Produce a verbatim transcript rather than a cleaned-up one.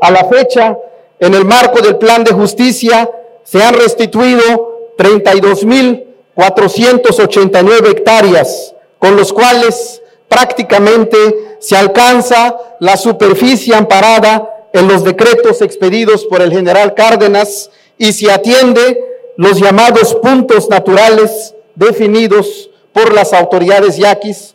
A la fecha, en el marco del Plan de Justicia, se han restituido treinta y dos mil cuatrocientas ochenta y nueve hectáreas, con los cuales prácticamente se alcanza la superficie amparada en los decretos expedidos por el general Cárdenas y se atiende los llamados puntos naturales definidos por las autoridades yaquis